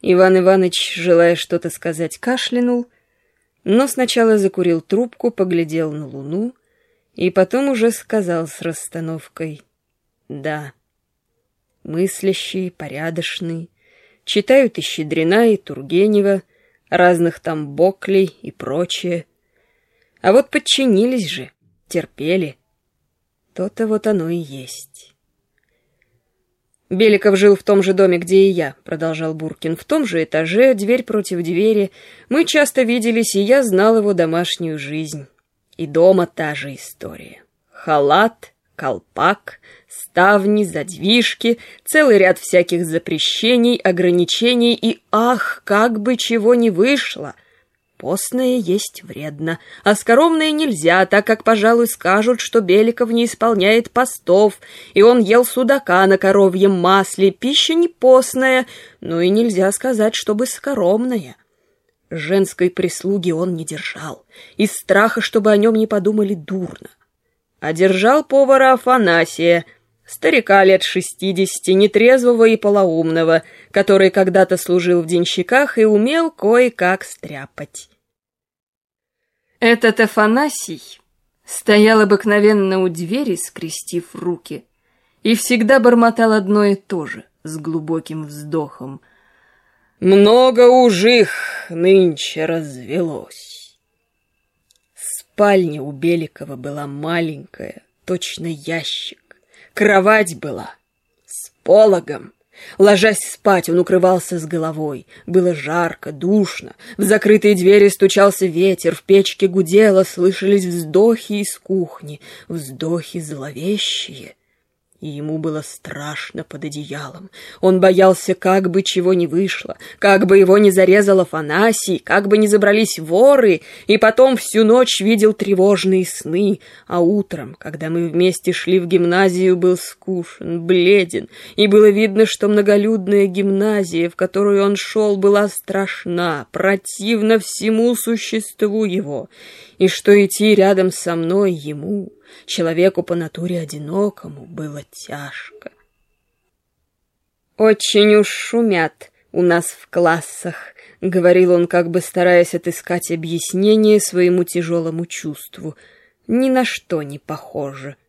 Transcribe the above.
Иван Иваныч, желая что-то сказать, кашлянул, но сначала закурил трубку, поглядел на луну и потом уже сказал с расстановкой: «Да, мыслящий, порядочный, читают и Щедрина, и Тургенева, разных там Боклей и прочее. А вот подчинились же, терпели. То-то вот оно и есть». «Беликов жил в том же доме, где и я», — продолжал Буркин, — «в том же этаже, дверь против двери. Мы часто виделись, и я знал его домашнюю жизнь. И дома та же история. Халат, колпак, ставни, задвижки, целый ряд всяких запрещений, ограничений, и ах, как бы чего не вышло! Постное есть вредно, а скоромное нельзя, так как, пожалуй, скажут, что Беликов не исполняет постов, и он ел судака на коровьем масле. Пища не постная, но и нельзя сказать, чтобы скоромная. Женской прислуги он не держал, из страха, чтобы о нем не подумали дурно. А держал повара Афанасия, старика лет 60, нетрезвого и полоумного, который когда-то служил в денщиках и умел кое-как стряпать. Этот Афанасий стоял обыкновенно у двери, скрестив руки, и всегда бормотал одно и то же, с глубоким вздохом: «Много уж их нынче развелось». Спальня у Беликова была маленькая, точно ящик. Кровать была с пологом. Ложась спать, он укрывался с головой. Было жарко, душно. В закрытые двери стучался ветер, в печке гудело, слышались вздохи из кухни, вздохи зловещие. И ему было страшно под одеялом. Он боялся, как бы чего не вышло, как бы его не зарезал Афанасий, как бы не забрались воры, и потом всю ночь видел тревожные сны. А утром, когда мы вместе шли в гимназию, был скушен, бледен, и было видно, что многолюдная гимназия, в которую он шел, была страшна, противна всему существу его, и что идти рядом со мной ему, человеку по натуре одинокому, было тяжко. «Очень уж шумят у нас в классах», — говорил он, как бы стараясь отыскать объяснение своему тяжелому чувству. «Ни на что не похоже».